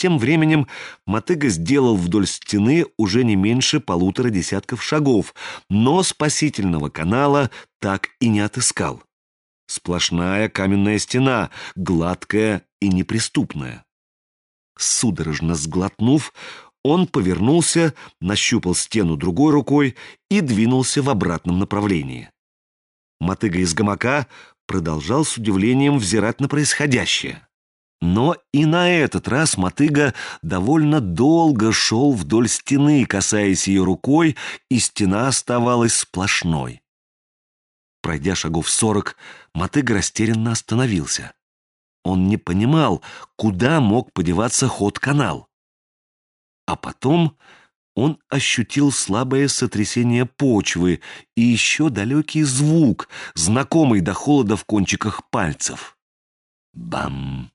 Тем временем мотыга сделал вдоль стены уже не меньше 1,5 десятка шагов, но спасительного канала так и не отыскал. Сплошная каменная стена, гладкая и неприступная. Судорожно сглотнув, он повернулся, нащупал стену другой рукой и двинулся в обратном направлении. Мотыга из гамака продолжал с удивлением взирать на происходящее. Но и на этот раз мотыга довольно долго шел вдоль стены, касаясь ее рукой, и стена оставалась сплошной. Пройдя шагов 40, мотыга растерянно остановился. Он не понимал, куда мог подеваться ход-канал. А потом он ощутил слабое сотрясение почвы и еще далекий звук, знакомый до холода в кончиках пальцев. Бам!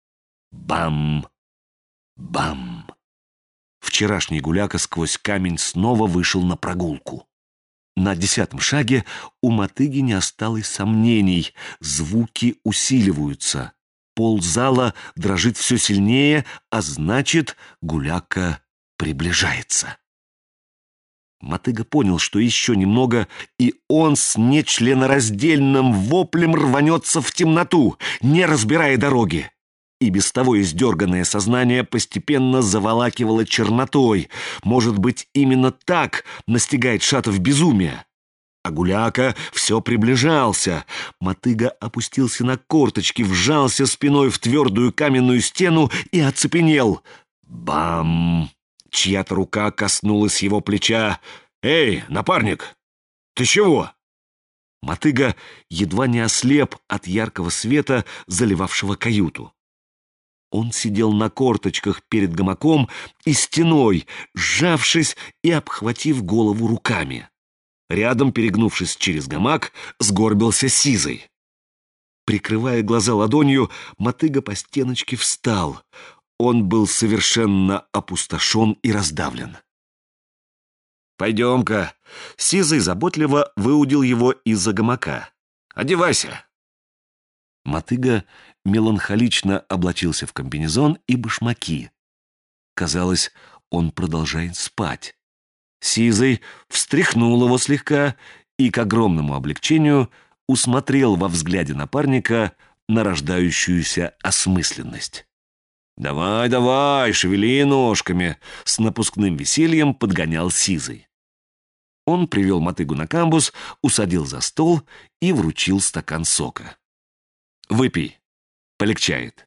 Бам! Бам! Вчерашний гуляка сквозь камень снова вышел на прогулку. На 10-м шаге у мотыги не осталось сомнений. Звуки усиливаются. Пол зала дрожит все сильнее, а значит, гуляка приближается. Мотыга понял, что еще немного, и он с нечленораздельным воплем рванется в темноту, не разбирая дороги. И без того издерганное сознание постепенно заволакивало чернотой. Может быть, именно так настигает шатов безумия. А гуляка все приближался. Мотыга опустился на корточки, вжался спиной в твердую каменную стену и оцепенел. Бам! Чья-то рука коснулась его плеча. «Эй, напарник, ты чего?» Мотыга едва не ослеп от яркого света, заливавшего каюту. Он сидел на корточках перед гамаком и стеной, сжавшись и обхватив голову руками. Рядом, перегнувшись через гамак, сгорбился Сизый. Прикрывая глаза ладонью, мотыга по стеночке встал. Он был совершенно опустошен и раздавлен. «Пойдем-ка». Сизый заботливо выудил его из-за гамака. «Одевайся». Мотыга меланхолично облачился в комбинезон и башмаки. Казалось, он продолжает спать. Сизый встряхнул его слегка и, к огромному облегчению, усмотрел во взгляде напарника нарождающуюся осмысленность. «Давай, давай, шевели ножками!» — с напускным весельем подгонял Сизый. Он привел мотыгу на камбуз, усадил за стол и вручил стакан сока. «Выпей, полегчает».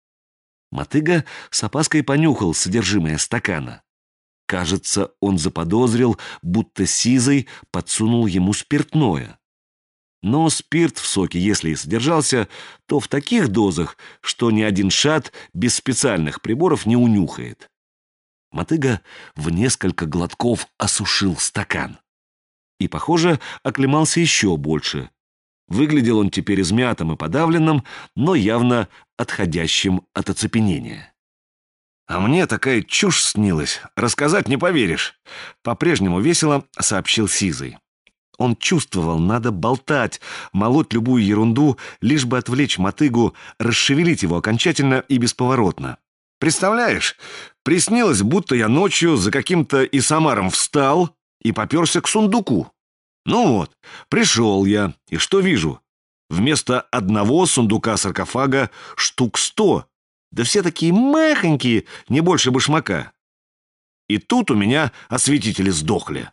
Мотыга с опаской понюхал содержимое стакана. Кажется, он заподозрил, будто Сизый подсунул ему спиртное. Но спирт в соке, если и содержался, то в таких дозах, что ни один шат без специальных приборов не унюхает. Мотыга в несколько глотков осушил стакан. И, похоже, оклемался еще больше. Выглядел он теперь измятым и подавленным, но явно отходящим от оцепенения. «А мне такая чушь снилась, рассказать не поверишь», — по-прежнему весело сообщил Сизый. Он чувствовал, надо болтать, молоть любую ерунду, лишь бы отвлечь мотыгу, расшевелить его окончательно и бесповоротно. «Представляешь, приснилось, будто я ночью за каким-то исомаром встал и попёрся к сундуку. Ну вот, пришел я, и что вижу? Вместо одного сундука-саркофага штук 100, да все такие махонькие, не больше башмака. И тут у меня осветители сдохли».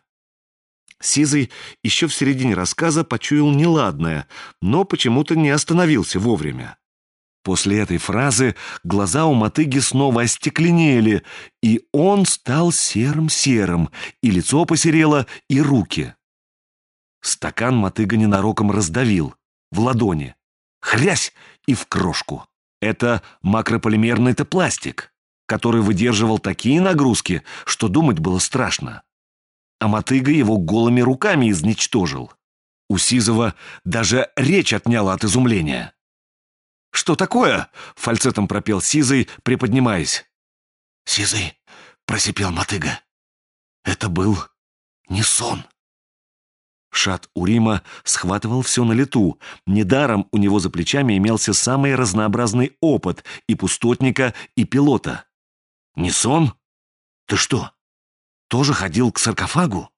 Сизый еще в середине рассказа почуял неладное, но почему-то не остановился вовремя. После этой фразы глаза у мотыги снова остекленели, и он стал серым-серым, и лицо посерело, и руки. Стакан мотыга ненароком раздавил в ладони. Хрясь и в крошку. Это макрополимерный-то пластик, который выдерживал такие нагрузки, что думать было страшно. А мотыга его голыми руками изничтожил. У Сизова даже речь отняла от изумления. «Что такое?» — фальцетом пропел Сизый, приподнимаясь. «Сизый», — просипел мотыга, — «это был не сон». Шат Урима схватывал все на лету. Недаром у него за плечами имелся самый разнообразный опыт и пустотника, и пилота. Не сон? Ты что, тоже ходил к саркофагу?